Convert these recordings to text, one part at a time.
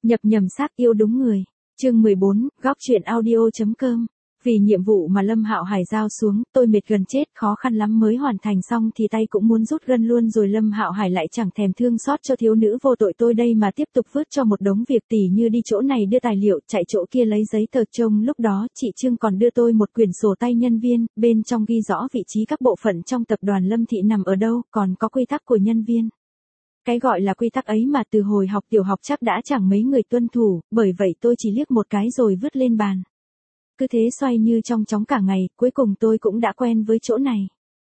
Nhập nhầm xác yêu đúng người. Chương 14, góc truyện audio.com. Vì nhiệm vụ mà Lâm Hạo Hải giao xuống, tôi mệt gần chết, khó khăn lắm mới hoàn thành xong thì tay cũng muốn rút gân luôn rồi. Lâm Hạo Hải lại chẳng thèm thương xót cho thiếu nữ vô tội tôi đây mà tiếp tục vứt cho một đống việc tỉ như đi chỗ này đưa tài liệu, chạy chỗ kia lấy giấy tờ trông. Lúc đó chị Trương còn đưa tôi một quyển sổ tay nhân viên, bên trong ghi rõ vị trí các bộ phận trong tập đoàn Lâm Thị nằm ở đâu, còn có quy tắc của nhân viên. Cái gọi là quy tắc ấy mà từ hồi học tiểu học chắc đã chẳng mấy người tuân thủ, bởi vậy tôi chỉ liếc một cái rồi vứt lên bàn. Cứ thế xoay như trong chóng cả ngày, cuối cùng tôi cũng đã quen với chỗ này.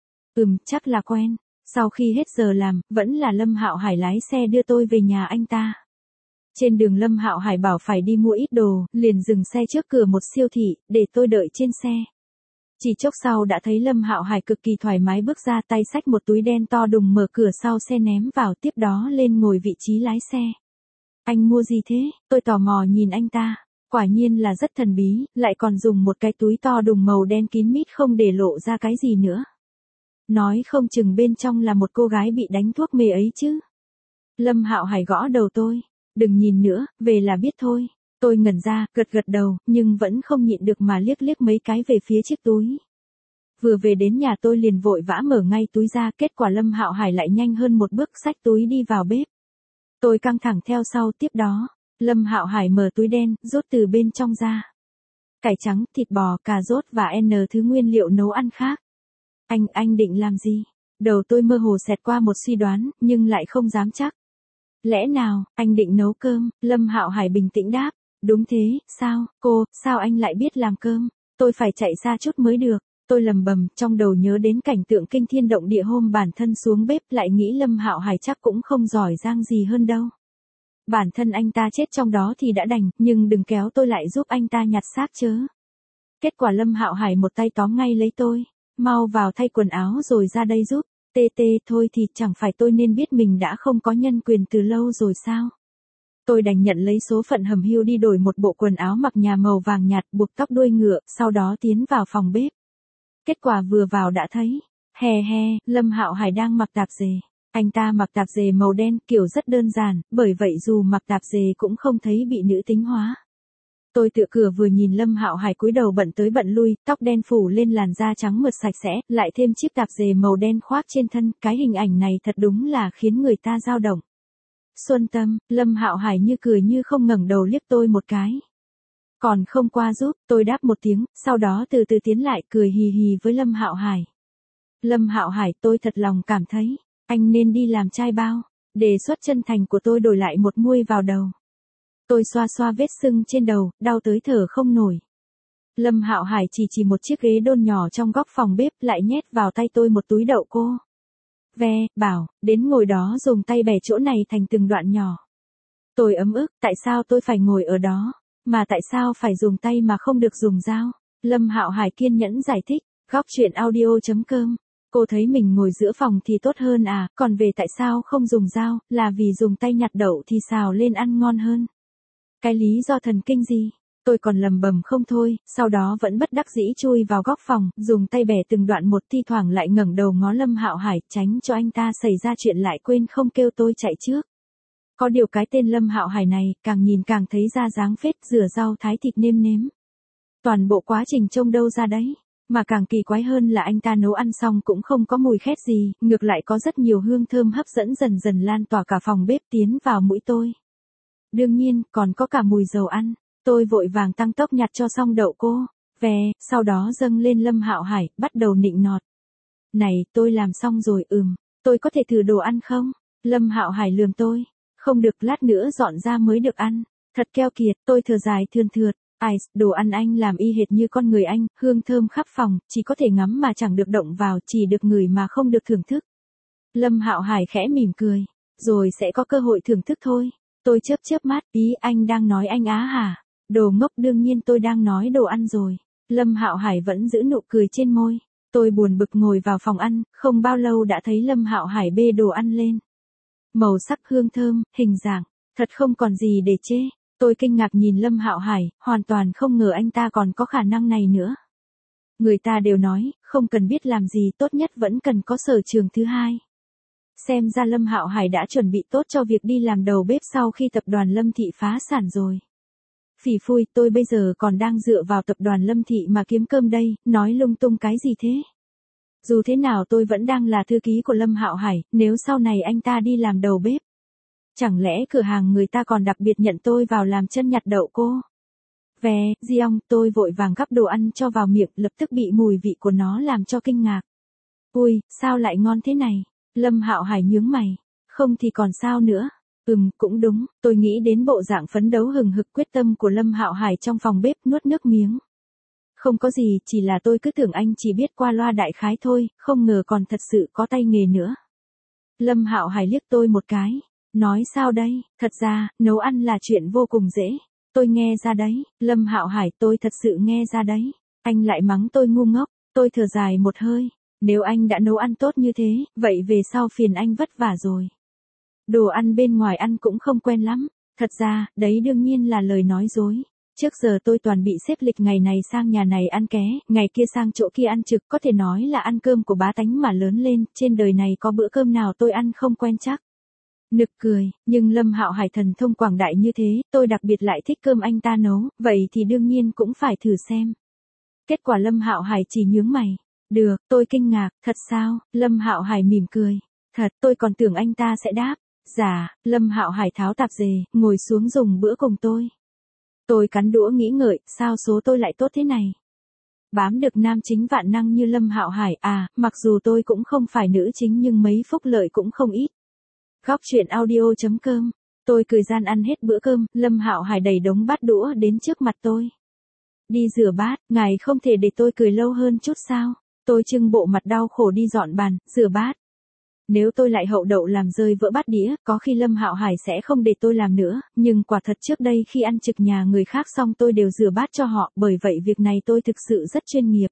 Chắc là quen. Sau khi hết giờ làm, vẫn là Lâm Hạo Hải lái xe đưa tôi về nhà anh ta. Trên đường Lâm Hạo Hải bảo phải đi mua ít đồ, liền dừng xe trước cửa một siêu thị, để tôi đợi trên xe. Chỉ chốc sau đã thấy Lâm Hạo Hải cực kỳ thoải mái bước ra, tay xách một túi đen to đùng, mở cửa sau xe ném vào, tiếp đó lên ngồi vị trí lái xe. Anh mua gì thế? Tôi tò mò nhìn anh ta. Quả nhiên là rất thần bí, lại còn dùng một cái túi to đùng màu đen kín mít không để lộ ra cái gì nữa. Nói không chừng bên trong là một cô gái bị đánh thuốc mê ấy chứ. Lâm Hạo Hải gõ đầu tôi. Đừng nhìn nữa, về là biết thôi. Tôi ngẩn ra, gật gật đầu, nhưng vẫn không nhịn được mà liếc liếc mấy cái về phía chiếc túi. Vừa về đến nhà tôi liền vội vã mở ngay túi ra, kết quả Lâm Hạo Hải lại nhanh hơn một bước xách túi đi vào bếp. Tôi căng thẳng theo sau, tiếp đó, Lâm Hạo Hải mở túi đen, rút từ bên trong ra cải trắng, thịt bò, cà rốt và N thứ nguyên liệu nấu ăn khác. Anh định làm gì? Đầu tôi mơ hồ xẹt qua một suy đoán, nhưng lại không dám chắc. Lẽ nào, anh định nấu cơm? Lâm Hạo Hải bình tĩnh đáp. Đúng thế, sao, sao anh lại biết làm cơm? Tôi phải chạy xa chút mới được. Tôi lầm bầm, trong đầu nhớ đến cảnh tượng kinh thiên động địa hôm bản thân xuống bếp, lại nghĩ Lâm Hạo Hải chắc cũng không giỏi giang gì hơn đâu. Bản thân anh ta chết trong đó thì đã đành, nhưng đừng kéo tôi lại giúp anh ta nhặt xác chớ. Kết quả Lâm Hạo Hải một tay tóm ngay lấy tôi. Mau vào thay quần áo rồi ra đây giúp. Thôi thì chẳng phải tôi nên biết mình đã không có nhân quyền từ lâu rồi sao? Tôi đành nhận lấy số phận hầm hưu đi đổi một bộ quần áo mặc nhà màu vàng nhạt, buộc tóc đuôi ngựa, sau đó tiến vào phòng bếp. Kết quả vừa vào đã thấy, Lâm Hạo Hải đang mặc tạp dề. Anh ta mặc tạp dề màu đen, kiểu rất đơn giản, bởi vậy dù mặc tạp dề cũng không thấy bị nữ tính hóa. Tôi tựa cửa vừa nhìn Lâm Hạo Hải cúi đầu bận tới bận lui, tóc đen phủ lên làn da trắng mượt sạch sẽ, lại thêm chiếc tạp dề màu đen khoác trên thân, cái hình ảnh này thật đúng là khiến người ta dao động. Xuân Tâm, Lâm Hạo Hải như cười như không ngẩng đầu liếc tôi một cái. Còn không qua giúp, tôi đáp một tiếng, sau đó từ từ tiến lại cười hì hì với Lâm Hạo Hải. Lâm Hạo Hải, tôi thật lòng cảm thấy, anh nên đi làm trai bao. Đề xuất chân thành của tôi đổi lại một muôi vào đầu. Tôi xoa xoa vết sưng trên đầu, đau tới thở không nổi. Lâm Hạo Hải chỉ một chiếc ghế đôn nhỏ trong góc phòng bếp, lại nhét vào tay tôi một túi đậu cô. Bảo, đến ngồi đó dùng tay bẻ chỗ này thành từng đoạn nhỏ. Tôi ấm ức, tại sao tôi phải ngồi ở đó? Mà tại sao phải dùng tay mà không được dùng dao? Lâm Hạo Hải kiên nhẫn giải thích, góc truyện audio.com. Cô thấy mình ngồi giữa phòng thì tốt hơn à, còn về tại sao không dùng dao, là vì dùng tay nhặt đậu thì xào lên ăn ngon hơn. Cái lý do thần kinh gì? Tôi còn lầm bầm không thôi, sau đó vẫn bất đắc dĩ chui vào góc phòng, dùng tay bẻ từng đoạn một, thi thoảng lại ngẩng đầu ngó Lâm Hạo Hải, tránh cho anh ta xảy ra chuyện lại quên không kêu tôi chạy trước. Có điều cái tên Lâm Hạo Hải này, càng nhìn càng thấy ra dáng phết, rửa rau thái thịt nêm nếm. Toàn bộ quá trình trông đâu ra đấy. Mà càng kỳ quái hơn là anh ta nấu ăn xong cũng không có mùi khét gì, ngược lại có rất nhiều hương thơm hấp dẫn dần dần lan tỏa cả phòng bếp tiến vào mũi tôi. Đương nhiên, còn có cả mùi dầu ăn. Tôi vội vàng tăng tốc nhặt cho xong đậu cô. Sau đó dâng lên Lâm Hạo Hải, bắt đầu nịnh nọt. Này, tôi làm xong rồi, tôi có thể thử đồ ăn không? Lâm Hạo Hải lườm tôi. Không được, lát nữa dọn ra mới được ăn. Thật keo kiệt, tôi thở dài thườn thượt. Đồ ăn anh làm y hệt như con người anh, hương thơm khắp phòng, chỉ có thể ngắm mà chẳng được động vào, chỉ được ngửi mà không được thưởng thức. Lâm Hạo Hải khẽ mỉm cười. Rồi sẽ có cơ hội thưởng thức thôi. Tôi chớp mắt, ý anh đang nói anh á hả? Đồ ngốc, đương nhiên tôi đang nói đồ ăn rồi. Lâm Hạo Hải vẫn giữ nụ cười trên môi. Tôi buồn bực ngồi vào phòng ăn, không bao lâu đã thấy Lâm Hạo Hải bê đồ ăn lên. Màu sắc, hương thơm, hình dạng, thật không còn gì để chê. Tôi kinh ngạc nhìn Lâm Hạo Hải, hoàn toàn không ngờ anh ta còn có khả năng này nữa. Người ta đều nói, không cần biết làm gì, tốt nhất vẫn cần có sở trường thứ hai. Xem ra Lâm Hạo Hải đã chuẩn bị tốt cho việc đi làm đầu bếp sau khi tập đoàn Lâm Thị phá sản rồi. Phỉ phui, tôi bây giờ còn đang dựa vào tập đoàn Lâm Thị mà kiếm cơm đây, nói lung tung cái gì thế? Dù thế nào tôi vẫn đang là thư ký của Lâm Hạo Hải, nếu sau này anh ta đi làm đầu bếp. Chẳng lẽ cửa hàng người ta còn đặc biệt nhận tôi vào làm chân nhặt đậu cô? Về, Giong, tôi vội vàng gắp đồ ăn cho vào miệng, lập tức bị mùi vị của nó làm cho kinh ngạc. Ui, sao lại ngon thế này? Lâm Hạo Hải nhướng mày. Không thì còn sao nữa? Cũng đúng, tôi nghĩ đến bộ dạng phấn đấu hừng hực quyết tâm của Lâm Hạo Hải trong phòng bếp, nuốt nước miếng. Không có gì, chỉ là tôi cứ tưởng anh chỉ biết qua loa đại khái thôi, không ngờ còn thật sự có tay nghề nữa. Lâm Hạo Hải liếc tôi một cái. Nói sao đây, thật ra, nấu ăn là chuyện vô cùng dễ. Tôi nghe ra đấy, Lâm Hạo Hải, tôi thật sự nghe ra đấy. Anh lại mắng tôi ngu ngốc, tôi thở dài một hơi. Nếu anh đã nấu ăn tốt như thế, vậy về sau phiền anh vất vả rồi. Đồ ăn bên ngoài ăn cũng không quen lắm. Thật ra, đấy đương nhiên là lời nói dối. Trước giờ tôi toàn bị xếp lịch ngày này sang nhà này ăn ké, ngày kia sang chỗ kia ăn trực, có thể nói là ăn cơm của bá tánh mà lớn lên, trên đời này có bữa cơm nào tôi ăn không quen chắc. Nực cười, nhưng Lâm Hạo Hải thần thông quảng đại như thế, tôi đặc biệt lại thích cơm anh ta nấu, vậy thì đương nhiên cũng phải thử xem. Kết quả Lâm Hạo Hải chỉ nhướng mày. Được, tôi kinh ngạc, thật sao? Lâm Hạo Hải mỉm cười. Thật, tôi còn tưởng anh ta sẽ đáp. Dạ, Lâm Hạo Hải tháo tạp dề, ngồi xuống dùng bữa cùng tôi. Tôi cắn đũa nghĩ ngợi, sao số tôi lại tốt thế này? Bám được nam chính vạn năng như Lâm Hạo Hải, mặc dù tôi cũng không phải nữ chính nhưng mấy phúc lợi cũng không ít. Góc truyện audio.com. Tôi cười gian ăn hết bữa cơm, Lâm Hạo Hải đẩy đống bát đũa đến trước mặt tôi. Đi rửa bát, ngài không thể để tôi cười lâu hơn chút sao? Tôi trưng bộ mặt đau khổ đi dọn bàn, rửa bát. Nếu tôi lại hậu đậu làm rơi vỡ bát đĩa, có khi Lâm Hạo Hải sẽ không để tôi làm nữa, nhưng quả thật trước đây khi ăn trực nhà người khác xong tôi đều rửa bát cho họ, bởi vậy việc này tôi thực sự rất chuyên nghiệp.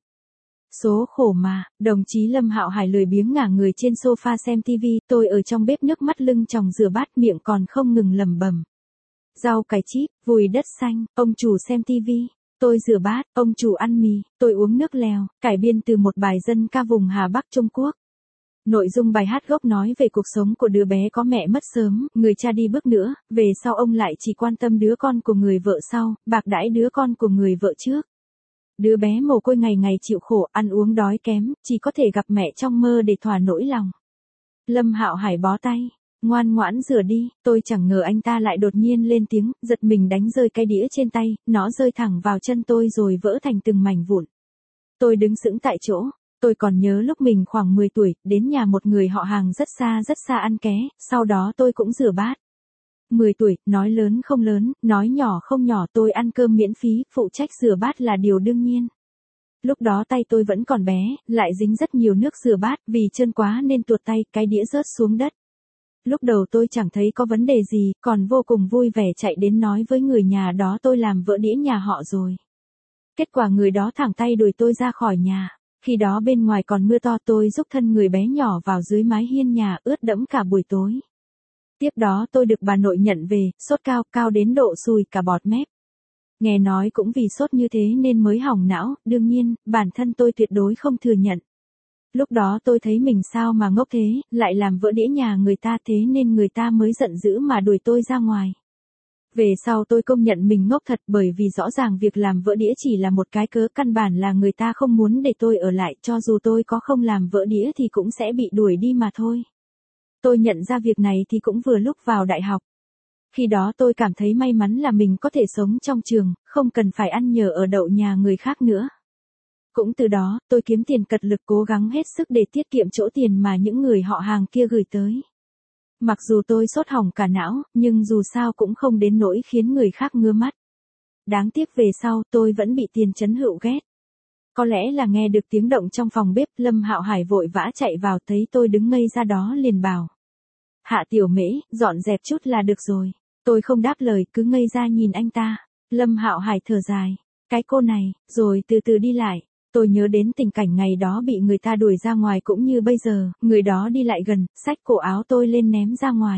Số khổ mà, đồng chí Lâm Hạo Hải lười biếng ngả người trên sofa xem TV, tôi ở trong bếp nước mắt lưng tròng rửa bát, miệng còn không ngừng lẩm bẩm. Rau cải chip, vùi đất xanh, ông chủ xem TV. Tôi rửa bát, ông chủ ăn mì, tôi uống nước lèo, cải biên từ một bài dân ca vùng Hà Bắc Trung Quốc. Nội dung bài hát gốc nói về cuộc sống của đứa bé có mẹ mất sớm, người cha đi bước nữa, về sau ông lại chỉ quan tâm đứa con của người vợ sau, bạc đãi đứa con của người vợ trước. Đứa bé mồ côi ngày ngày chịu khổ, ăn uống đói kém, chỉ có thể gặp mẹ trong mơ để thỏa nỗi lòng. Lâm Hạo Hải bó tay. Ngoan ngoãn rửa đi, tôi chẳng ngờ anh ta lại đột nhiên lên tiếng, giật mình đánh rơi cái đĩa trên tay, nó rơi thẳng vào chân tôi rồi vỡ thành từng mảnh vụn. Tôi đứng sững tại chỗ, tôi còn nhớ lúc mình khoảng 10 tuổi, đến nhà một người họ hàng rất xa ăn ké, sau đó tôi cũng rửa bát. 10 tuổi, nói lớn không lớn, nói nhỏ không nhỏ, tôi ăn cơm miễn phí, phụ trách rửa bát là điều đương nhiên. Lúc đó tay tôi vẫn còn bé, lại dính rất nhiều nước rửa bát, vì trơn quá nên tuột tay, cái đĩa rớt xuống đất. Lúc đầu tôi chẳng thấy có vấn đề gì, còn vô cùng vui vẻ chạy đến nói với người nhà đó tôi làm vỡ đĩa nhà họ rồi. Kết quả người đó thẳng tay đuổi tôi ra khỏi nhà. Khi đó bên ngoài còn mưa to, tôi giúp thân người bé nhỏ vào dưới mái hiên nhà, ướt đẫm cả buổi tối. Tiếp đó tôi được bà nội nhận về, sốt cao đến độ sùi cả bọt mép. Nghe nói cũng vì sốt như thế nên mới hỏng não, đương nhiên, bản thân tôi tuyệt đối không thừa nhận. Lúc đó tôi thấy mình sao mà ngốc thế, lại làm vỡ đĩa nhà người ta, thế nên người ta mới giận dữ mà đuổi tôi ra ngoài. Về sau tôi công nhận mình ngốc thật, bởi vì rõ ràng việc làm vỡ đĩa chỉ là một cái cớ, căn bản là người ta không muốn để tôi ở lại, cho dù tôi có không làm vỡ đĩa thì cũng sẽ bị đuổi đi mà thôi. Tôi nhận ra việc này thì cũng vừa lúc vào đại học. Khi đó tôi cảm thấy may mắn là mình có thể sống trong trường, không cần phải ăn nhờ ở đậu nhà người khác nữa. Cũng từ đó, tôi kiếm tiền cật lực cố gắng hết sức để tiết kiệm chỗ tiền mà những người họ hàng kia gửi tới. Mặc dù tôi sốt hỏng cả não, nhưng dù sao cũng không đến nỗi khiến người khác ngứa mắt. Đáng tiếc về sau tôi vẫn bị Tiền Chấn Hựu ghét. Có lẽ là nghe được tiếng động trong phòng bếp, Lâm Hạo Hải vội vã chạy vào, thấy tôi đứng ngây ra đó liền bảo. Hạ Tiểu Mễ, dọn dẹp chút là được rồi. Tôi không đáp lời, cứ ngây ra nhìn anh ta. Lâm Hạo Hải thở dài. Cái cô này, rồi từ từ đi lại. Tôi nhớ đến tình cảnh ngày đó bị người ta đuổi ra ngoài cũng như bây giờ, người đó đi lại gần, xách cổ áo tôi lên ném ra ngoài.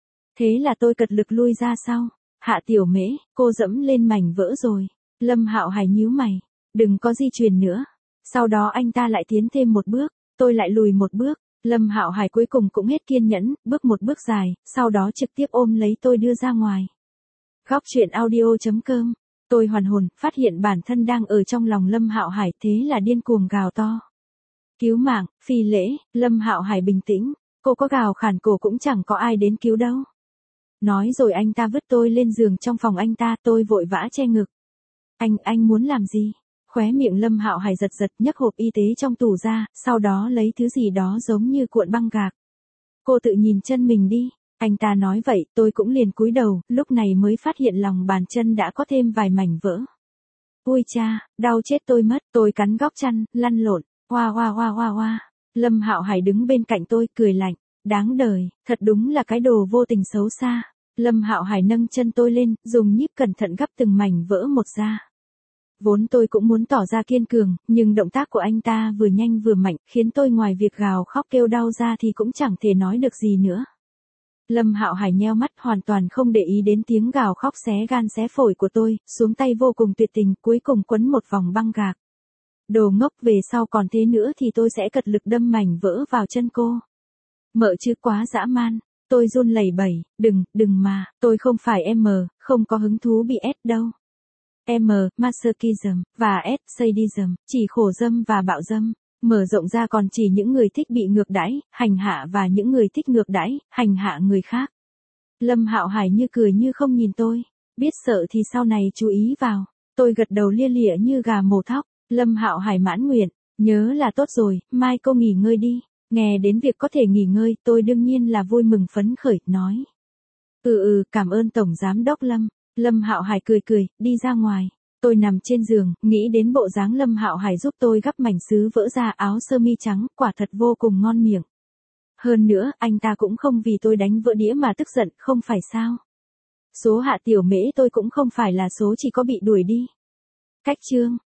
Thế là tôi cật lực lui ra sau. Hạ Tiểu Mễ, cô dẫm lên mảnh vỡ rồi. Lâm Hạo Hải nhíu mày. Đừng có di chuyển nữa. Sau đó anh ta lại tiến thêm một bước, tôi lại lùi một bước. Lâm Hạo Hải cuối cùng cũng hết kiên nhẫn, bước một bước dài, sau đó trực tiếp ôm lấy tôi đưa ra ngoài. Góc truyện audio.com. Tôi hoàn hồn, phát hiện bản thân đang ở trong lòng Lâm Hạo Hải, thế là điên cuồng gào to. Cứu mạng, phi lễ. Lâm Hạo Hải bình tĩnh, cô có gào khản cổ cũng chẳng có ai đến cứu đâu. Nói rồi anh ta vứt tôi lên giường trong phòng anh ta, tôi vội vã che ngực. Anh muốn làm gì? Khóe miệng Lâm Hạo Hải giật giật, nhấc hộp y tế trong tủ ra, sau đó lấy thứ gì đó giống như cuộn băng gạc. Cô tự nhìn chân mình đi. Anh ta nói vậy, tôi cũng liền cúi đầu, lúc này mới phát hiện lòng bàn chân đã có thêm vài mảnh vỡ. Ui cha, đau chết tôi mất, tôi cắn góc chăn, lăn lộn, hoa hoa hoa hoa hoa. Lâm Hạo Hải đứng bên cạnh tôi, cười lạnh, đáng đời, thật đúng là cái đồ vô tình xấu xa. Lâm Hạo Hải nâng chân tôi lên, dùng nhíp cẩn thận gắp từng mảnh vỡ một ra. Vốn tôi cũng muốn tỏ ra kiên cường, nhưng động tác của anh ta vừa nhanh vừa mạnh, khiến tôi ngoài việc gào khóc kêu đau ra thì cũng chẳng thể nói được gì nữa. Lâm Hạo Hải nheo mắt, hoàn toàn không để ý đến tiếng gào khóc xé gan xé phổi của tôi, xuống tay vô cùng tuyệt tình, cuối cùng quấn một vòng băng gạc. Đồ ngốc, về sau còn thế nữa thì tôi sẽ cật lực đâm mảnh vỡ vào chân cô. Mợ chứ, quá dã man. Tôi run lẩy bẩy, đừng mà, tôi không phải M, không có hứng thú bị S đâu. M, masochism, và S, sadism, chỉ khổ dâm và bạo dâm. Mở rộng ra còn chỉ những người thích bị ngược đãi, hành hạ và những người thích ngược đãi, hành hạ người khác. Lâm Hạo Hải như cười như không nhìn tôi, biết sợ thì sau này chú ý vào. Tôi gật đầu lia lịa như gà mổ thóc. Lâm Hạo Hải mãn nguyện, nhớ là tốt rồi, mai cô nghỉ ngơi đi. Nghe đến việc có thể nghỉ ngơi, tôi đương nhiên là vui mừng phấn khởi, nói. Cảm ơn Tổng Giám đốc Lâm. Lâm Hạo Hải cười, đi ra ngoài. Tôi nằm trên giường, nghĩ đến bộ dáng Lâm Hạo Hải giúp tôi gắp mảnh sứ vỡ ra áo sơ mi trắng, quả thật vô cùng ngon miệng. Hơn nữa, anh ta cũng không vì tôi đánh vỡ đĩa mà tức giận, không phải sao? Số Hạ Tiểu Mễ tôi cũng không phải là số chỉ có bị đuổi đi. Cách chương